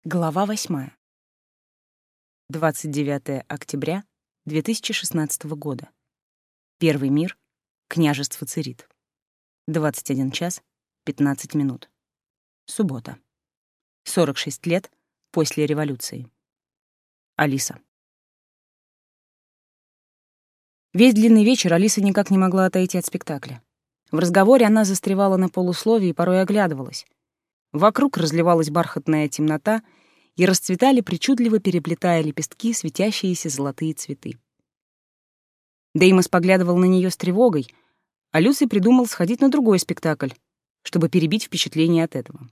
Глава 8. 29 октября 2016 года. Первый мир. Княжество Церит. 21 час 15 минут. Суббота. 46 лет после революции. Алиса. Весь длинный вечер Алиса никак не могла отойти от спектакля. В разговоре она застревала на полусловии и порой оглядывалась. Вокруг разливалась бархатная темнота, и расцветали, причудливо переплетая лепестки, светящиеся золотые цветы. Деймос поглядывал на нее с тревогой, а Люций придумал сходить на другой спектакль, чтобы перебить впечатление от этого.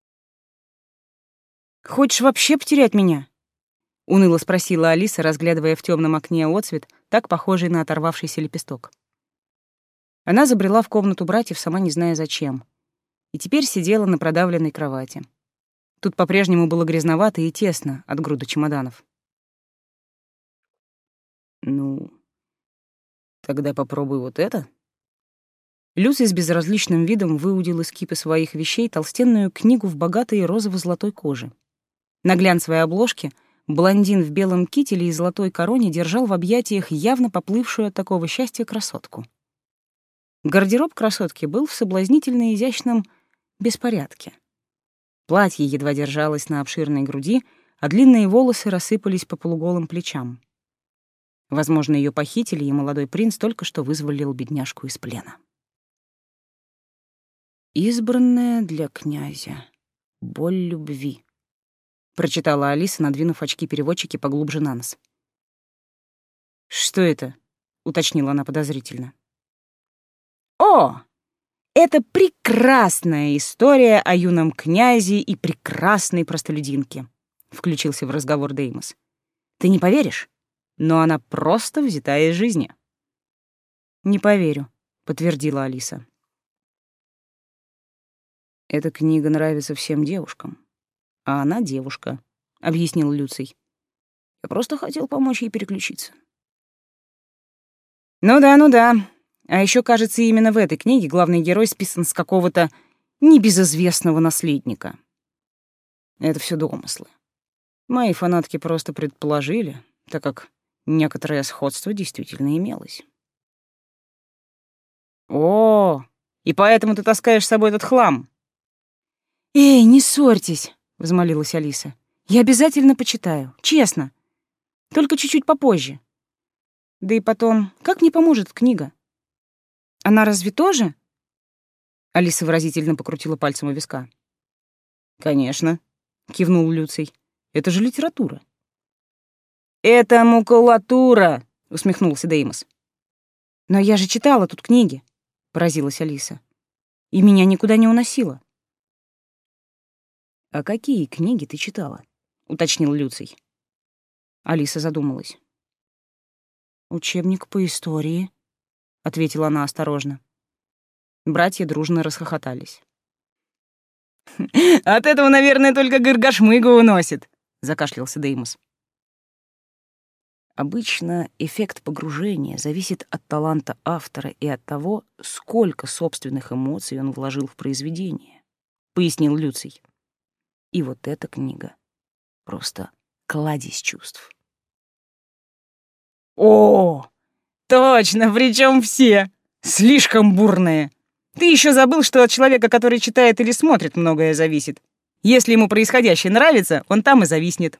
«Хочешь вообще потерять меня?» — уныло спросила Алиса, разглядывая в темном окне отцвет, так похожий на оторвавшийся лепесток. Она забрела в комнату братьев, сама не зная зачем, и теперь сидела на продавленной кровати. Тут по-прежнему было грязновато и тесно от груды чемоданов. «Ну, тогда попробуй вот это». Люций с безразличным видом выудил из кипы своих вещей толстенную книгу в богатой розово-золотой коже. На глянцевой обложке блондин в белом кителе и золотой короне держал в объятиях явно поплывшую от такого счастья красотку. Гардероб красотки был в соблазнительно изящном беспорядке. Платье едва держалось на обширной груди, а длинные волосы рассыпались по полуголым плечам. Возможно, ее похитили, и молодой принц только что вызволил бедняжку из плена. «Избранная для князя. Боль любви», — прочитала Алиса, надвинув очки-переводчики поглубже на нос. «Что это?» — уточнила она подозрительно. «О! Это прекрасная история о юном князе и прекрасной простолюдинке», — включился в разговор Деймос. «Ты не поверишь, но она просто взята из жизни». «Не поверю», — подтвердила Алиса. «Эта книга нравится всем девушкам, а она девушка», — объяснил Люций. «Я просто хотел помочь ей переключиться». «Ну да. А еще, кажется, именно в этой книге главный герой списан с какого-то небезызвестного наследника. Это все домыслы. Мои фанатки просто предположили, так как некоторое сходство действительно имелось». «О, и поэтому ты таскаешь с собой этот хлам?» «Эй, не ссорьтесь», — взмолилась Алиса. «Я обязательно почитаю, честно. Только чуть-чуть попозже. Да и потом, как мне поможет книга? Она разве тоже?» Алиса выразительно покрутила пальцем у виска. «Конечно», — кивнул Люций. «Это же литература». «Это макулатура», — усмехнулся Деймос. «Но я же читала тут книги», — поразилась Алиса. «И меня никуда не уносило». «А какие книги ты читала?» — уточнил Люций. Алиса задумалась. «Учебник по истории», — ответила она осторожно. Братья дружно расхохотались. «От этого, наверное, только Гыргашмыга уносит», — закашлялся Деймос. «Обычно эффект погружения зависит от таланта автора и от того, сколько собственных эмоций он вложил в произведение», — пояснил Люций. «И вот эта книга — просто кладезь чувств». «О, точно, причем все. Слишком бурные. Ты еще забыл, что от человека, который читает или смотрит, многое зависит. Если ему происходящее нравится, он там и зависнет».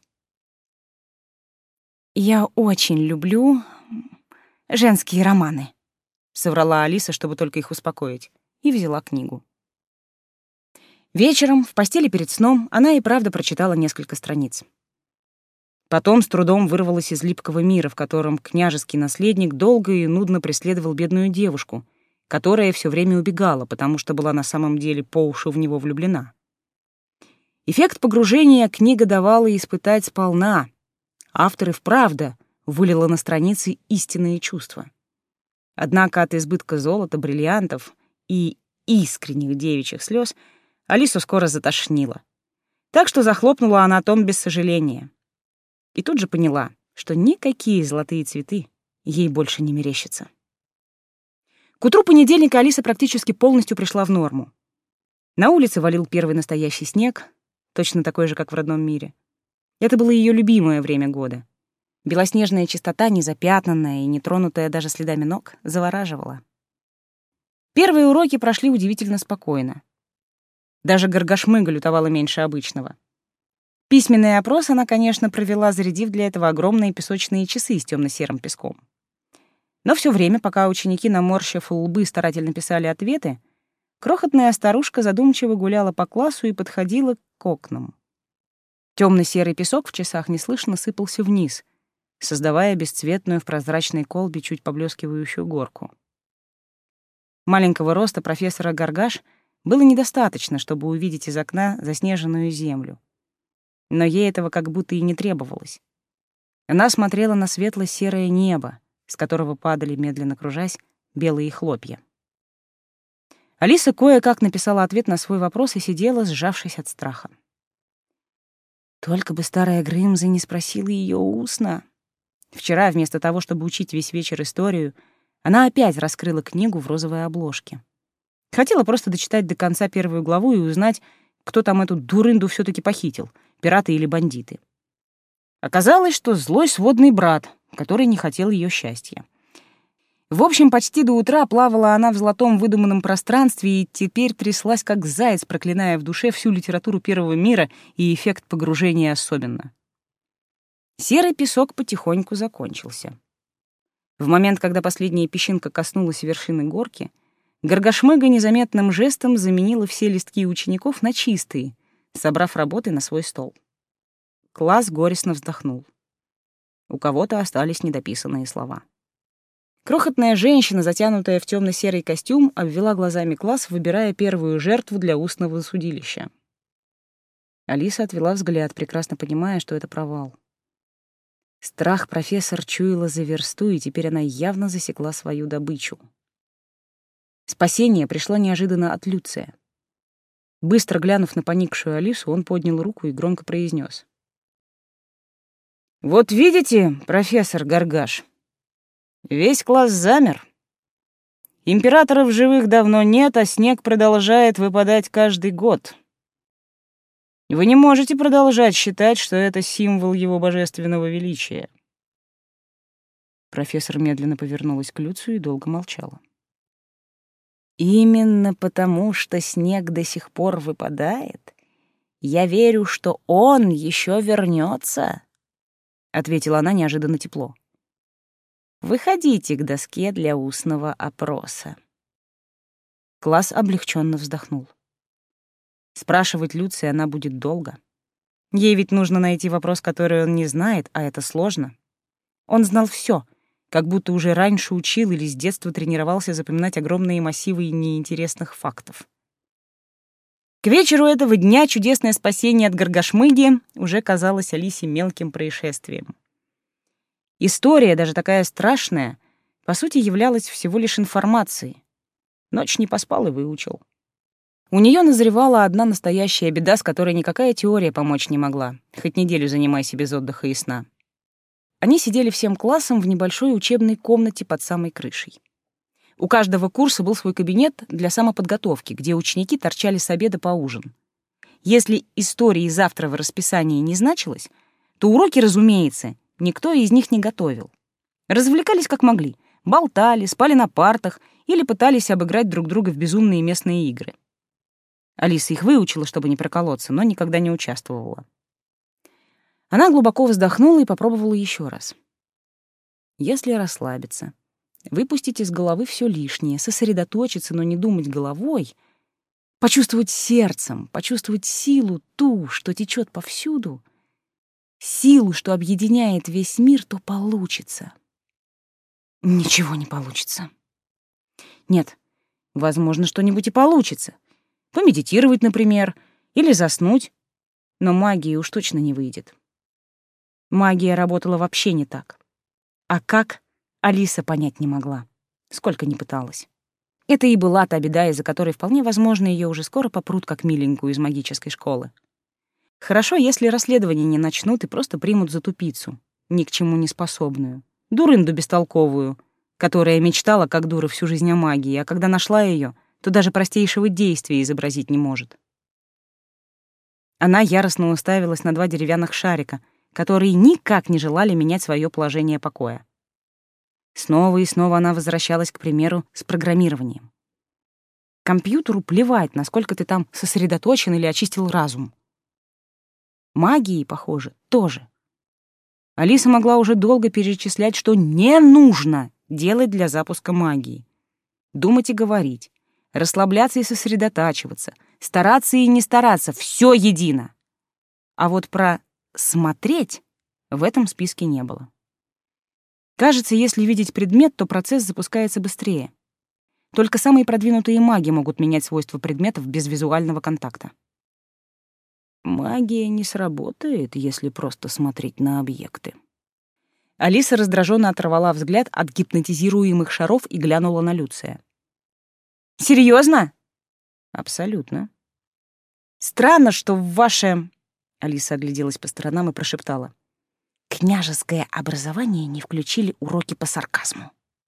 «Я очень люблю женские романы», — соврала Алиса, чтобы только их успокоить, и взяла книгу. Вечером, в постели перед сном, она и правда прочитала несколько страниц. Потом с трудом вырвалась из липкого мира, в котором княжеский наследник долго и нудно преследовал бедную девушку, которая все время убегала, потому что была на самом деле по уши в него влюблена. Эффект погружения книга давала испытать сполна. Автор и вправду вылила на страницы истинные чувства. Однако от избытка золота, бриллиантов и искренних девичьих слез Алису скоро затошнило. Так что захлопнула она том без сожаления. И тут же поняла, что никакие золотые цветы ей больше не мерещатся. К утру понедельника Алиса практически полностью пришла в норму. На улице валил первый настоящий снег, точно такой же, как в родном мире. Это было ее любимое время года. Белоснежная чистота, незапятнанная и не тронутая даже следами ног, завораживала. Первые уроки прошли удивительно спокойно. Даже Горгашмыга лютовала меньше обычного. Письменный опрос она, конечно, провела, зарядив для этого огромные песочные часы с темно-серым песком. Но все время, пока ученики, наморщив лбы, старательно писали ответы, крохотная старушка задумчиво гуляла по классу и подходила к окнам. Темно-серый песок в часах неслышно сыпался вниз, создавая бесцветную в прозрачной колбе чуть поблескивающую горку. Маленького роста профессора Гаргаш было недостаточно, чтобы увидеть из окна заснеженную землю. Но ей этого как будто и не требовалось. Она смотрела на светло-серое небо, с которого падали, медленно кружась, белые хлопья. Алиса кое-как написала ответ на свой вопрос и сидела, сжавшись от страха. Только бы старая Грымза не спросила ее устно. Вчера, вместо того, чтобы учить весь вечер историю, она опять раскрыла книгу в розовой обложке. Хотела просто дочитать до конца первую главу и узнать, кто там эту дурынду все таки похитил, пираты или бандиты. Оказалось, что злой сводный брат, который не хотел ее счастья. В общем, почти до утра плавала она в золотом выдуманном пространстве и теперь тряслась, как заяц, проклиная в душе всю литературу Первого мира и эффект погружения особенно. Серый песок потихоньку закончился. В момент, когда последняя песчинка коснулась вершины горки, Горгашмыга незаметным жестом заменила все листки учеников на чистые, собрав работы на свой стол. Класс горестно вздохнул. У кого-то остались недописанные слова. Крохотная женщина, затянутая в темно-серый костюм, обвела глазами класс, выбирая первую жертву для устного судилища. Алиса отвела взгляд, прекрасно понимая, что это провал. Страх профессор чуяла за версту, и теперь она явно засекла свою добычу. Спасение пришло неожиданно от Люция. Быстро глянув на поникшую Алису, он поднял руку и громко произнес: «Вот видите, профессор Гаргаш, весь класс замер. Императоров живых давно нет, а снег продолжает выпадать каждый год. Вы не можете продолжать считать, что это символ его божественного величия». Профессор медленно повернулась к Люцию и долго молчала. «Именно потому, что снег до сих пор выпадает, я верю, что он еще вернется», — ответила она неожиданно тепло. «Выходите к доске для устного опроса». Класс облегченно вздохнул. Спрашивать Люция она будет долго. Ей ведь нужно найти вопрос, который он не знает, а это сложно. Он знал все, как будто уже раньше учил или с детства тренировался запоминать огромные массивы неинтересных фактов. К вечеру этого дня чудесное спасение от Горгашмыги уже казалось Алисе мелким происшествием. История, даже такая страшная, по сути являлась всего лишь информацией. Ночь не поспал и выучил. У нее назревала одна настоящая беда, с которой никакая теория помочь не могла, хоть неделю занимайся без отдыха и сна. Они сидели всем классом в небольшой учебной комнате под самой крышей. У каждого курса был свой кабинет для самоподготовки, где ученики торчали с обеда по ужин. Если истории завтра в расписании не значилось, то уроки, разумеется, никто из них не готовил. Развлекались как могли, болтали, спали на партах или пытались обыграть друг друга в безумные местные игры. Алиса их выучила, чтобы не проколоться, но никогда не участвовала. Она глубоко вздохнула и попробовала еще раз. Если расслабиться, выпустить из головы все лишнее, сосредоточиться, но не думать головой, почувствовать сердцем, почувствовать силу ту, что течет повсюду, силу, что объединяет весь мир, то получится. Ничего не получится. Нет, возможно, что-нибудь и получится. Помедитировать, например, или заснуть, но магии уж точно не выйдет. Магия работала вообще не так. А как, Алиса понять не могла, сколько ни пыталась. Это и была та беда, из-за которой вполне возможно ее уже скоро попрут как миленькую из магической школы. Хорошо, если расследование не начнут и просто примут за тупицу, ни к чему не способную, дурынду бестолковую, которая мечтала как дура всю жизнь о магии, а когда нашла ее, то даже простейшего действия изобразить не может. Она яростно уставилась на 2 деревянных шарика, которые никак не желали менять свое положение покоя. Снова и снова она возвращалась к примеру с программированием. Компьютеру плевать, насколько ты там сосредоточен или очистил разум. Магии, похоже, тоже. Алиса могла уже долго перечислять, что не нужно делать для запуска магии. Думать и говорить, расслабляться и сосредотачиваться, стараться и не стараться — все едино. А вот про «смотреть» в этом списке не было. Кажется, если видеть предмет, то процесс запускается быстрее. Только самые продвинутые маги могут менять свойства предметов без визуального контакта. Магия не сработает, если просто смотреть на объекты. Алиса раздраженно оторвала взгляд от гипнотизируемых шаров и глянула на Люция. «Серьезно?» «Абсолютно. Странно, что в ваше...» Алиса огляделась по сторонам и прошептала. «Княжеское образование не включили уроки по сарказму».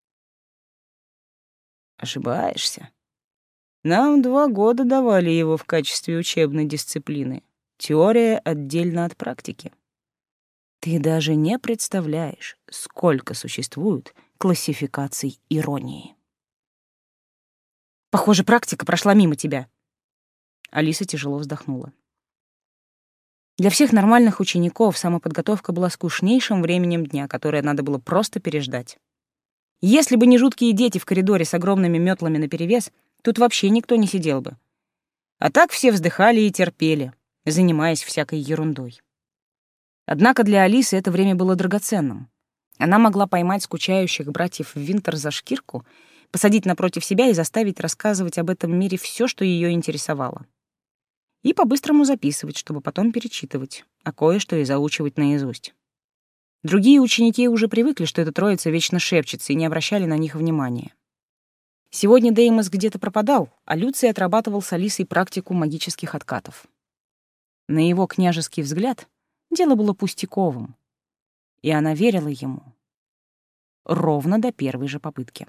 «Ошибаешься. Нам 2 года давали его в качестве учебной дисциплины. Теория отдельно от практики. Ты даже не представляешь, сколько существует классификаций иронии». «Похоже, практика прошла мимо тебя». Алиса тяжело вздохнула. Для всех нормальных учеников самоподготовка была скучнейшим временем дня, которое надо было просто переждать. Если бы не жуткие дети в коридоре с огромными метлами наперевес, тут вообще никто не сидел бы. А так все вздыхали и терпели, занимаясь всякой ерундой. Однако для Алисы это время было драгоценным. Она могла поймать скучающих братьев Винтер за шкирку, посадить напротив себя и заставить рассказывать об этом мире все, что ее интересовало. И по-быстрому записывать, чтобы потом перечитывать, а кое-что и заучивать наизусть. Другие ученики уже привыкли, что эта троица вечно шепчется, и не обращали на них внимания. Сегодня Деймос где-то пропадал, а Люций отрабатывал с Алисой практику магических откатов. На его княжеский взгляд дело было пустяковым, и она верила ему ровно до первой же попытки.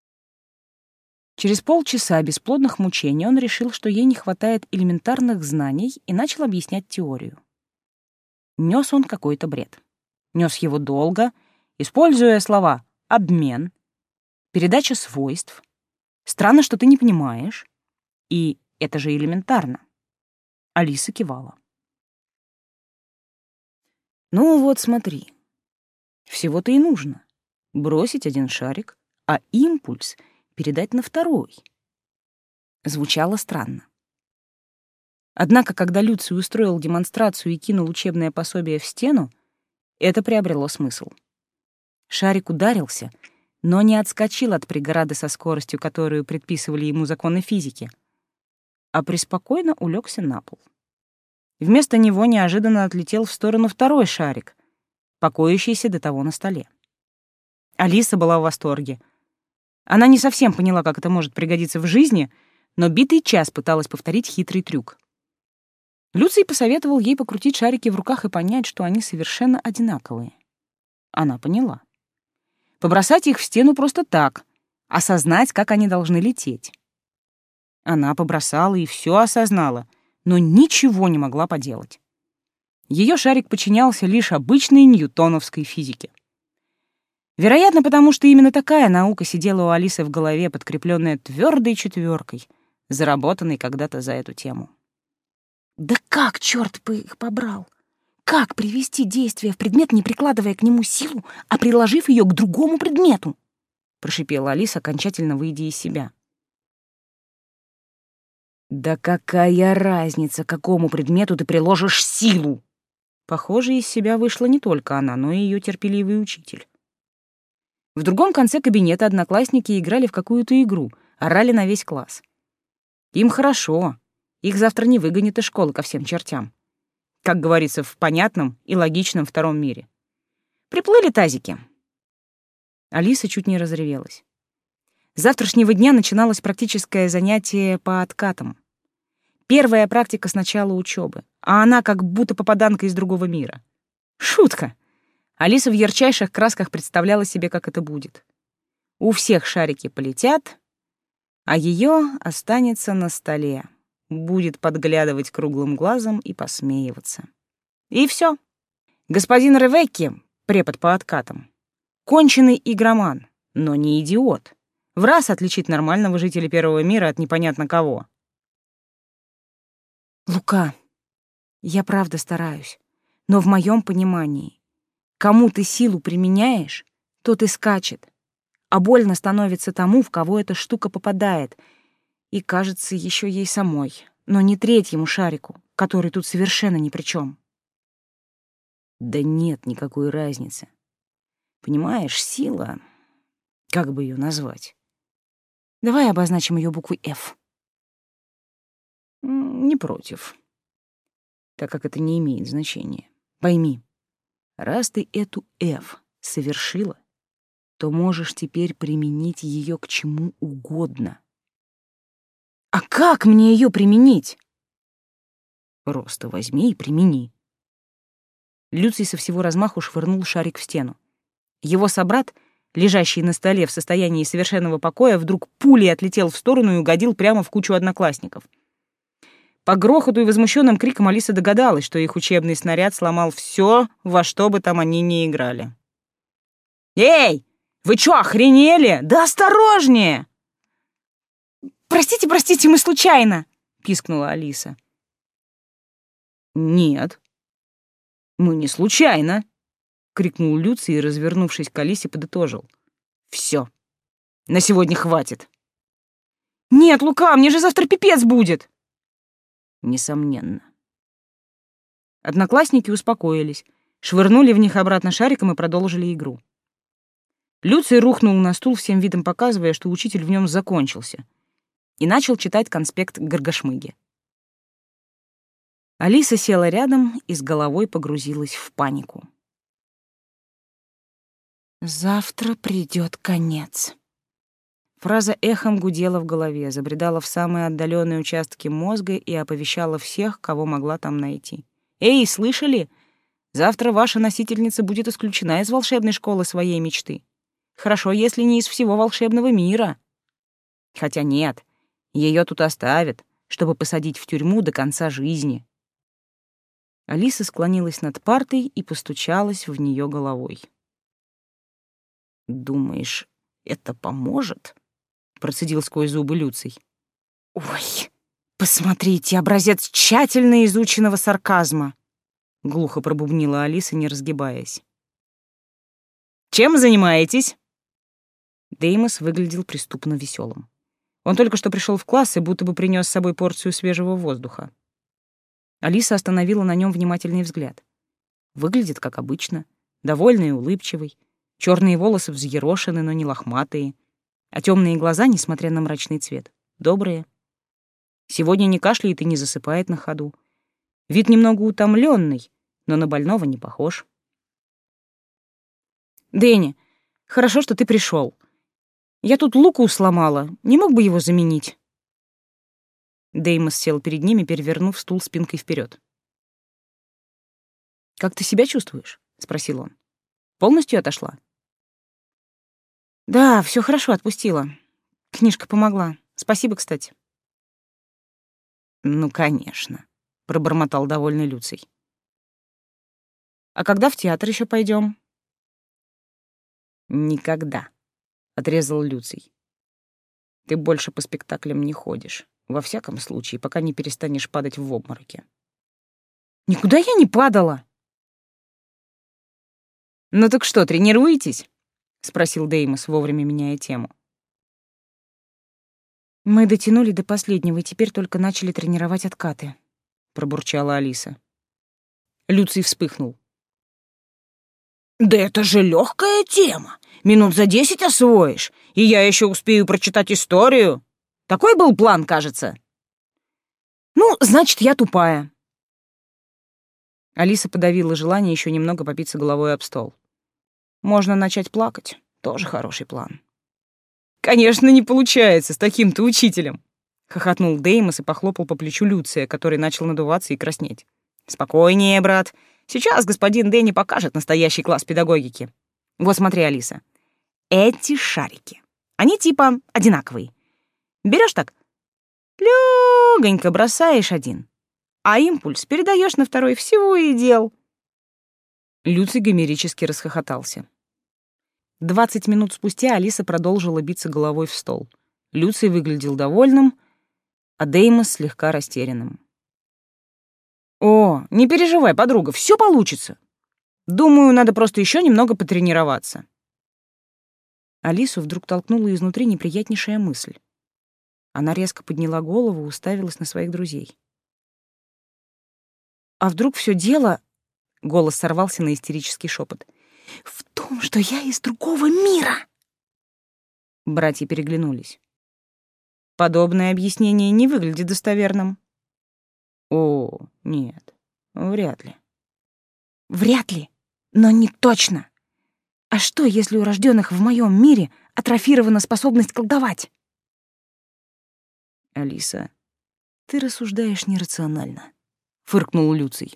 Через полчаса бесплодных мучений он решил, что ей не хватает элементарных знаний, и начал объяснять теорию. Нёс он какой-то бред. Нёс его долго, используя слова «обмен», «передача свойств», «странно, что ты не понимаешь», и «это же элементарно». Алиса кивала. «Ну вот смотри, всего-то и нужно бросить 1 шарик, а импульс передать на 2». Звучало странно. Однако, когда Люций устроил демонстрацию и кинул учебное пособие в стену, это приобрело смысл. Шарик ударился, но не отскочил от преграды со скоростью, которую предписывали ему законы физики, а преспокойно улегся на пол. Вместо него неожиданно отлетел в сторону 2 шарик, покоящийся до того на столе. Алиса была в восторге. Она не совсем поняла, как это может пригодиться в жизни, но битый час пыталась повторить хитрый трюк. Люций посоветовал ей покрутить шарики в руках и понять, что они совершенно одинаковые. Она поняла. Побросать их в стену просто так, осознать, как они должны лететь. Она побросала и все осознала, но ничего не могла поделать. Ее шарик подчинялся лишь обычной ньютоновской физике. Вероятно, потому что именно такая наука сидела у Алисы в голове, подкрепленная твердой 4, заработанной когда-то за эту тему. Да как, черт бы их побрал? Как привести действие в предмет, не прикладывая к нему силу, а приложив ее к другому предмету? Прошипела Алиса, окончательно выйдя из себя. Да какая разница, к какому предмету ты приложишь силу? Похоже, из себя вышла не только она, но и ее терпеливый учитель. В другом конце кабинета одноклассники играли в какую-то игру, орали на весь класс. Им хорошо. Их завтра не выгонят из школы ко всем чертям. Как говорится в понятном и логичном 2 мире. Приплыли тазики. Алиса чуть не разревелась. С завтрашнего дня начиналось практическое занятие по откатам. Первая практика с начала учебы, а она как будто попаданка из другого мира. Шутка. Алиса в ярчайших красках представляла себе, как это будет. У всех шарики полетят, а ее останется на столе. будет подглядывать круглым глазом и посмеиваться. И все. Господин Ревекки, препод по откатам, конченый игроман, но не идиот. В раз отличить нормального жителя первого мира от непонятно кого. Лука, я правда стараюсь, но в моем понимании, кому ты силу применяешь, тот и скачет, а больно становится тому, в кого эта штука попадает, и кажется еще ей самой, но не третьему шарику, который тут совершенно ни при чем. Да нет никакой разницы. Понимаешь, сила, как бы ее назвать? Давай обозначим ее буквой F. Не против, так как это не имеет значения. Пойми, раз ты эту F совершила, то можешь теперь применить ее к чему угодно. А как мне ее применить? Просто возьми и примени. Люций со всего размаху швырнул шарик в стену. Его собрат, лежащий на столе в состоянии совершенного покоя, вдруг пулей отлетел в сторону и угодил прямо в кучу одноклассников. По грохоту и возмущенным крикам Алиса догадалась, что их учебный снаряд сломал все, во что бы там они ни играли. «Эй, вы чё, охренели? Да осторожнее!» «Простите, мы случайно!» — пискнула Алиса. «Нет, мы не случайно!» — крикнул Люций и, развернувшись к Алисе, подытожил. «Всё, на сегодня хватит!» «Нет, Лука, мне же завтра пипец будет!» «Несомненно». Одноклассники успокоились, швырнули в них обратно шариком и продолжили игру. Люций рухнул на стул, всем видом показывая, что учитель в нем закончился, и начал читать конспект Гаргашмыги. Алиса села рядом и с головой погрузилась в панику. «Завтра придет конец». Фраза эхом гудела в голове, забредала в самые отдаленные участки мозга и оповещала всех, кого могла там найти. «Эй, слышали? Завтра ваша носительница будет исключена из волшебной школы своей мечты. Хорошо, если не из всего волшебного мира. Хотя нет, ее тут оставят, чтобы посадить в тюрьму до конца жизни». Алиса склонилась над партой и постучалась в нее головой. «Думаешь, это поможет?» — процедил сквозь зубы Люций. «Ой, посмотрите, образец тщательно изученного сарказма!» — глухо пробубнила Алиса, не разгибаясь. «Чем занимаетесь?» Деймос выглядел преступно веселым. Он только что пришел в класс и будто бы принес с собой порцию свежего воздуха. Алиса остановила на нем внимательный взгляд. Выглядит как обычно, довольный и улыбчивый. Черные волосы взъерошены, но не лохматые, а темные глаза, несмотря на мрачный цвет, добрые. Сегодня не кашляет и не засыпает на ходу. Вид немного утомленный, но на больного не похож. «Дэнни, хорошо, что ты пришел. Я тут Луку сломала, не мог бы его заменить?» Деймос сел перед ними, перевернув стул спинкой вперед. «Как ты себя чувствуешь?» — спросил он. «Полностью отошла?» «Да, все хорошо, отпустила. Книжка помогла. Спасибо, кстати». «Ну, конечно», — пробормотал довольный Люций. «А когда в театр еще пойдем?» «Никогда», — отрезал Люций. «Ты больше по спектаклям не ходишь. Во всяком случае, пока не перестанешь падать в обмороки». «Никуда я не падала!» «Ну так что, тренируетесь?» — спросил Деймос, вовремя меняя тему. «Мы дотянули до последнего и теперь только начали тренировать откаты», — пробурчала Алиса. Люций вспыхнул. «Да это же легкая тема! Минут за 10 освоишь, и я еще успею прочитать историю. Такой был план, кажется». «Ну, значит, я тупая». Алиса подавила желание еще немного побиться головой об стол. «Можно начать плакать. Тоже хороший план». «Конечно, не получается с таким-то учителем», — хохотнул Деймос и похлопал по плечу Люция, который начал надуваться и краснеть. «Спокойнее, брат. Сейчас господин Дэнни покажет настоящий класс педагогики. Вот смотри, Алиса. Эти шарики. Они типа одинаковые. Берешь так, Лёгонько бросаешь один, а импульс передаешь на второй, всего и дел. Люций гомерически расхохотался. 20 минут спустя Алиса продолжила биться головой в стол. Люций выглядел довольным, а Деймос слегка растерянным. «О, не переживай, подруга, все получится. Думаю, надо просто еще немного потренироваться». Алису вдруг толкнула изнутри неприятнейшая мысль. Она резко подняла голову и уставилась на своих друзей. «А вдруг все дело...» — голос сорвался на истерический шепот. «В том, что я из другого мира!» Братья переглянулись. Подобное объяснение не выглядит достоверным. О, нет, вряд ли. Вряд ли, но не точно. А что, если у рожденных в моем мире атрофирована способность колдовать? Алиса, ты рассуждаешь нерационально, фыркнул Люций.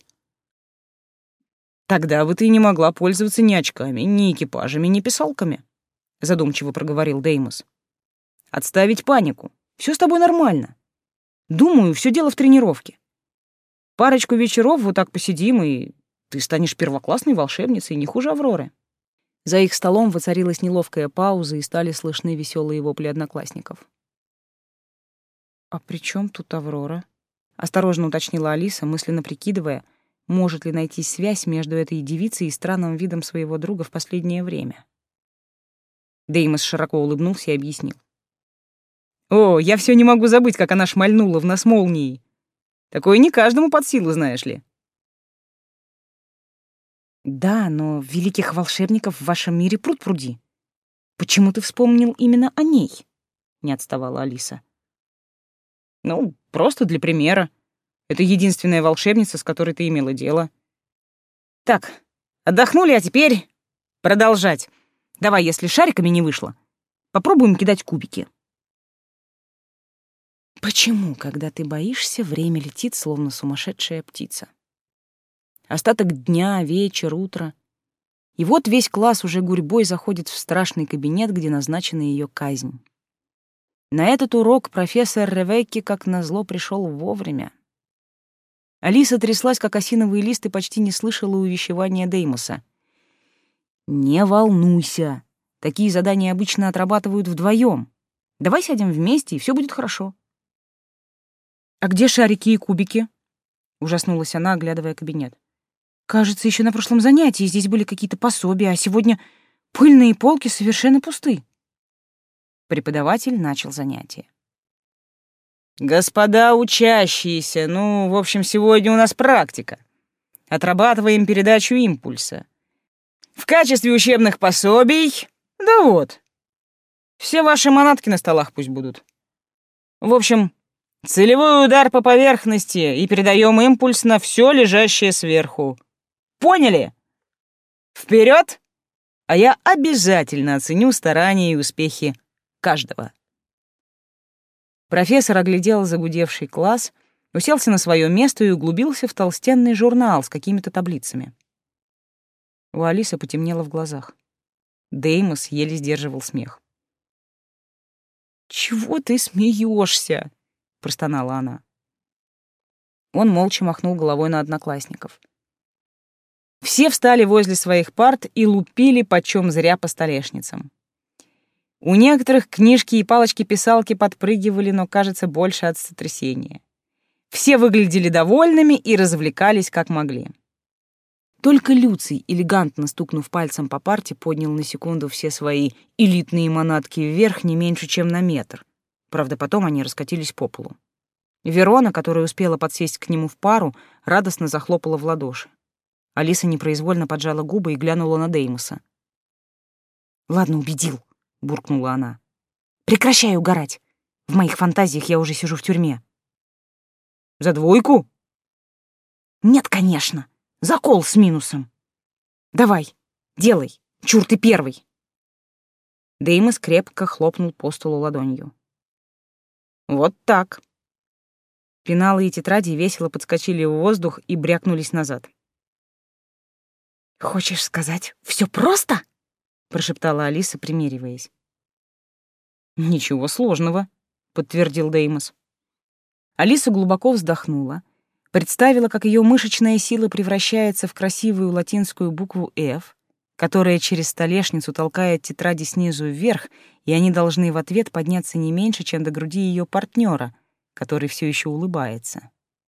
Тогда бы ты не могла пользоваться ни очками, ни экипажами, ни писалками, задумчиво проговорил Деймос. Отставить панику. Все с тобой нормально. Думаю, все дело в тренировке. Парочку вечеров вот так посидим, и ты станешь первоклассной волшебницей, не хуже Авроры. За их столом воцарилась неловкая пауза, и стали слышны веселые вопли одноклассников. «А при чем тут Аврора?» — осторожно уточнила Алиса, мысленно прикидывая, может ли найти связь между этой девицей и странным видом своего друга в последнее время. Деймос широко улыбнулся и объяснил. «О, я все не могу забыть, как она шмальнула в нас молнией. Такое не каждому под силу, знаешь ли». «Да, но великих волшебников в вашем мире пруд-пруди. Почему ты вспомнил именно о ней?» — не отставала Алиса. «Ну, просто для примера. Это единственная волшебница, с которой ты имела дело. Так, отдохнули, а теперь продолжать. Давай, если шариками не вышло, попробуем кидать кубики». Почему, когда ты боишься, время летит, словно сумасшедшая птица? Остаток дня, вечер, утро. И вот весь класс уже гурьбой заходит в страшный кабинет, где назначена ее казнь. На этот урок профессор Ревекки, как назло, пришел вовремя. Алиса тряслась, как осиновый лист, и почти не слышала увещевания Деймоса. «Не волнуйся. Такие задания обычно отрабатывают вдвоем. Давай сядем вместе, и все будет хорошо». «А где шарики и кубики?» — ужаснулась она, оглядывая кабинет. «Кажется, еще на прошлом занятии здесь были какие-то пособия, а сегодня пыльные полки совершенно пусты». Преподаватель начал занятие. «Господа учащиеся, в общем, сегодня у нас практика. Отрабатываем передачу импульса. В качестве учебных пособий, да вот, все ваши манатки на столах пусть будут. В общем, целевой удар по поверхности и передаем импульс на все лежащее сверху. Поняли? Вперед! А я обязательно оценю старания и успехи каждого». Профессор оглядел загудевший класс, уселся на свое место и углубился в толстенный журнал с какими-то таблицами. У Алисы потемнело в глазах. Деймос еле сдерживал смех. «Чего ты смеешься?» — простонала она. Он молча махнул головой на одноклассников. Все встали возле своих парт и лупили почем зря по столешницам. У некоторых книжки и палочки-писалки подпрыгивали, но, кажется, больше от сотрясения. Все выглядели довольными и развлекались как могли. Только Люций, элегантно стукнув пальцем по парте, поднял на секунду все свои элитные манатки вверх не меньше, чем на метр. Правда, потом они раскатились по полу. Верона, которая успела подсесть к нему в пару, радостно захлопала в ладоши. Алиса непроизвольно поджала губы и глянула на Деймоса. «Ладно, убедил», — буркнула она. «Прекращай угорать. В моих фантазиях я уже сижу в тюрьме». «За двойку?» «Нет, конечно. Закол с минусом. Давай, делай. Чур ты первый». Деймос крепко хлопнул по столу ладонью. «Вот так». Пеналы и тетради весело подскочили в воздух и брякнулись назад. «Хочешь сказать, все просто?» — прошептала Алиса, примериваясь. «Ничего сложного», — подтвердил Деймос. Алиса глубоко вздохнула, представила, как ее мышечная сила превращается в красивую латинскую букву «F», которая через столешницу толкает тетради снизу вверх, и они должны в ответ подняться не меньше, чем до груди ее партнера, который все еще улыбается.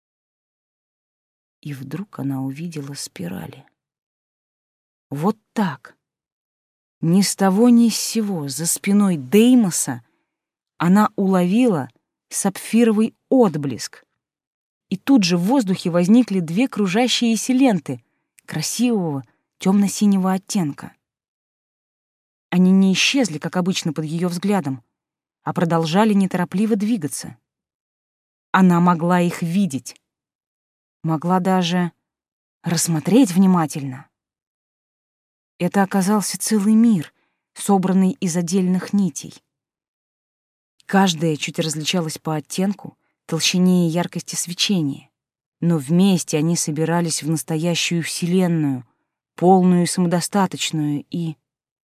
И вдруг она увидела спирали. Вот так. Ни с того ни с сего за спиной Деймоса она уловила сапфировый отблеск. И тут же в воздухе возникли две кружащиеся ленты красивого темно-синего оттенка. Они не исчезли, как обычно, под ее взглядом, а продолжали неторопливо двигаться. Она могла их видеть, могла даже рассмотреть внимательно. Это оказался целый мир, собранный из отдельных нитей. Каждая чуть различалась по оттенку, толщине и яркости свечения, но вместе они собирались в настоящую вселенную, полную и самодостаточную, и...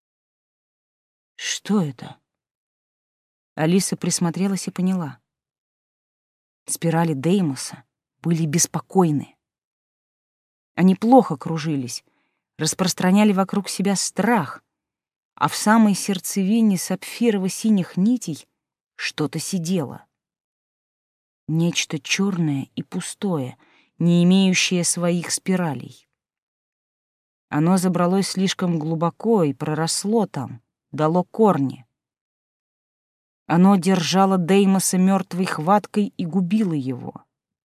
Что это? Алиса присмотрелась и поняла. Спирали Деймоса были беспокойны. Они плохо кружились, распространяли вокруг себя страх, а в самой сердцевине сапфирово-синих нитей что-то сидело. Нечто черное и пустое, не имеющее своих спиралей. Оно забралось слишком глубоко и проросло там, дало корни. Оно держало Деймоса мертвой хваткой и губило его.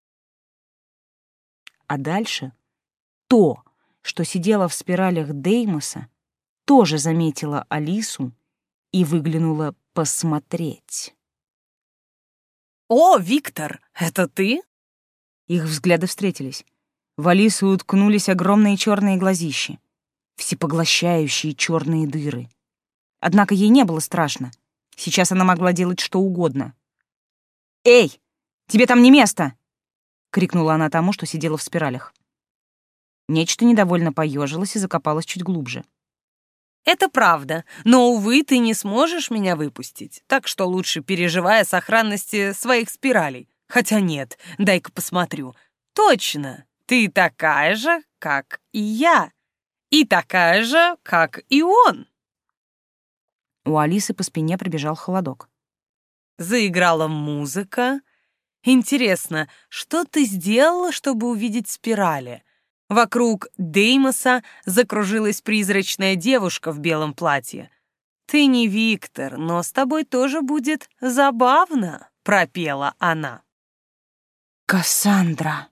А дальше то, что сидело в спиралях Деймоса, тоже заметила Алису и выглянула посмотреть. «О, Виктор, это ты?» Их взгляды встретились. В Алису уткнулись огромные черные глазищи, всепоглощающие черные дыры. Однако ей не было страшно. Сейчас она могла делать что угодно. «Эй, тебе там не место!» — крикнула она тому, что сидело в спиралях. Нечто недовольно поежилось и закопалось чуть глубже. «Это правда, но, увы, ты не сможешь меня выпустить, так что лучше переживай о сохранности своих спиралей. Хотя нет, дай-ка посмотрю. Точно, ты такая же, как и я, и такая же, как и он». У Алисы по спине пробежал холодок. Заиграла музыка. Интересно, что ты сделала, чтобы увидеть спирали? Вокруг Деймоса закружилась призрачная девушка в белом платье. «Ты не Виктор, но с тобой тоже будет забавно», — пропела она. «Кассандра!»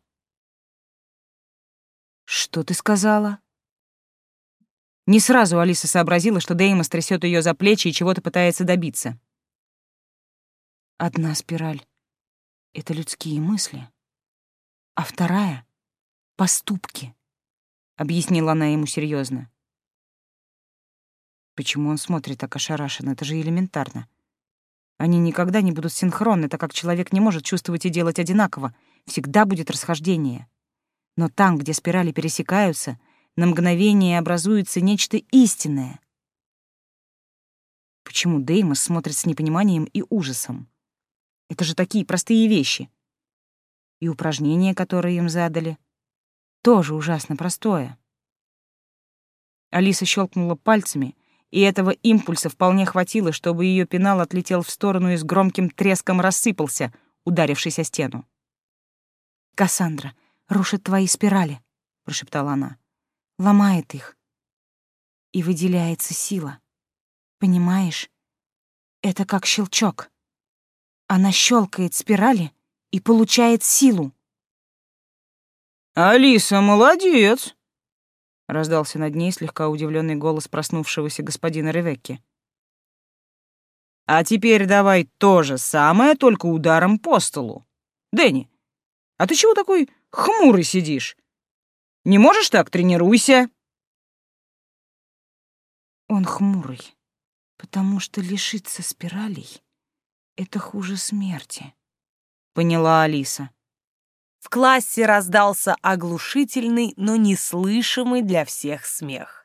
«Что ты сказала?» Не сразу Алиса сообразила, что Деймос трясет ее за плечи и чего-то пытается добиться. Одна спираль — это людские мысли, а вторая — поступки, — объяснила она ему серьезно. Почему он смотрит так ошарашенно? Это же элементарно. Они никогда не будут синхронны, так как человек не может чувствовать и делать одинаково. Всегда будет расхождение. Но там, где спирали пересекаются, на мгновение образуется нечто истинное. Почему Деймос смотрит с непониманием и ужасом? Это же такие простые вещи. И упражнение, которое им задали, тоже ужасно простое. Алиса щелкнула пальцами, и этого импульса вполне хватило, чтобы ее пенал отлетел в сторону и с громким треском рассыпался, ударившись о стену. «Кассандра рушит твои спирали», — прошептала она. «Ломает их. И выделяется сила. Понимаешь? Это как щелчок. Она щелкает спирали и получает силу». «Алиса, молодец!» — раздался над ней слегка удивленный голос проснувшегося господина Ревекки. «А теперь давай то же самое, только ударом по столу. Дэнни, а ты чего такой хмурый сидишь? Не можешь так? Тренируйся!» Он хмурый, потому что лишиться спиралей — это хуже смерти, — поняла Алиса. В классе раздался оглушительный, но неслышимый для всех смех.